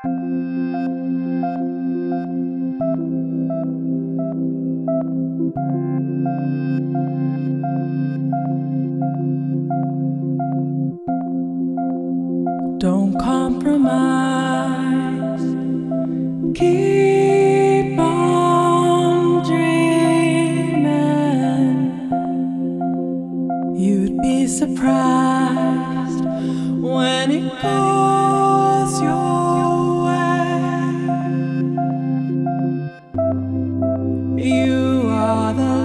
Don't compromise. Keep on dreaming. You'd be surprised when it goes your way. You are the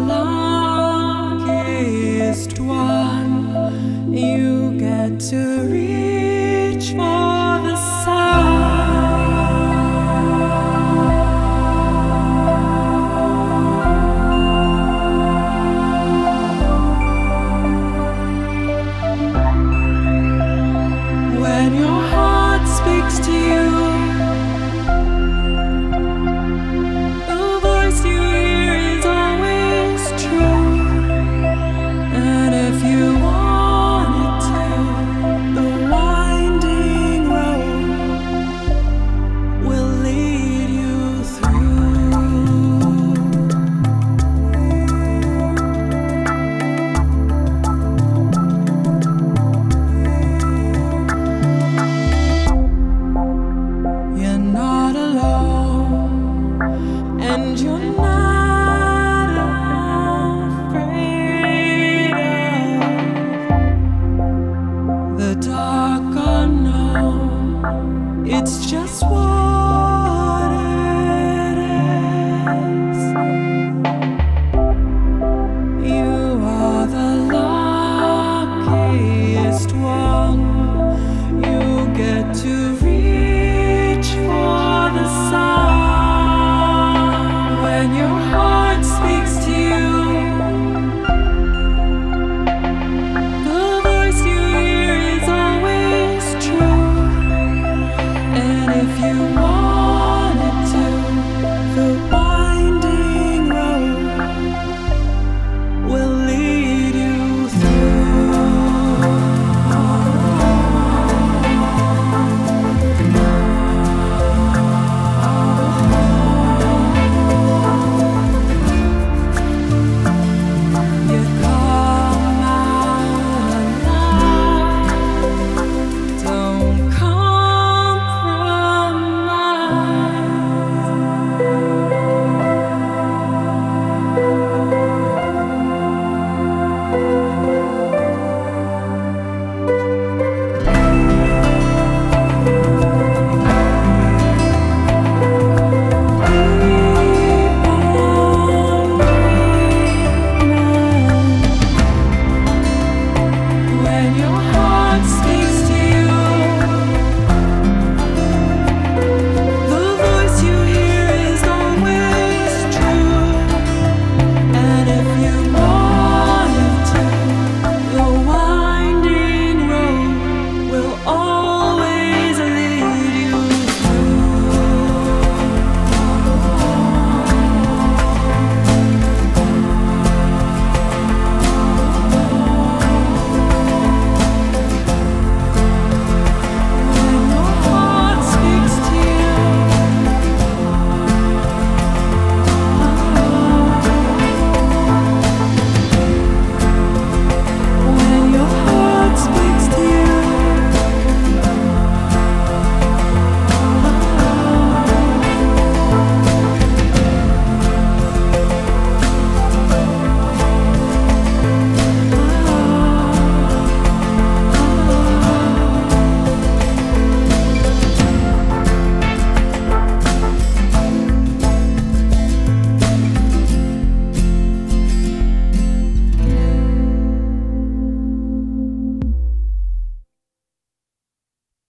luckiest one. You get to reach for the sun. When your heart speaks to you, the voice you hear is always true. And if you want it to, the winding road will lead you You're not alone, and you're not afraid of the dark unknown. It's just what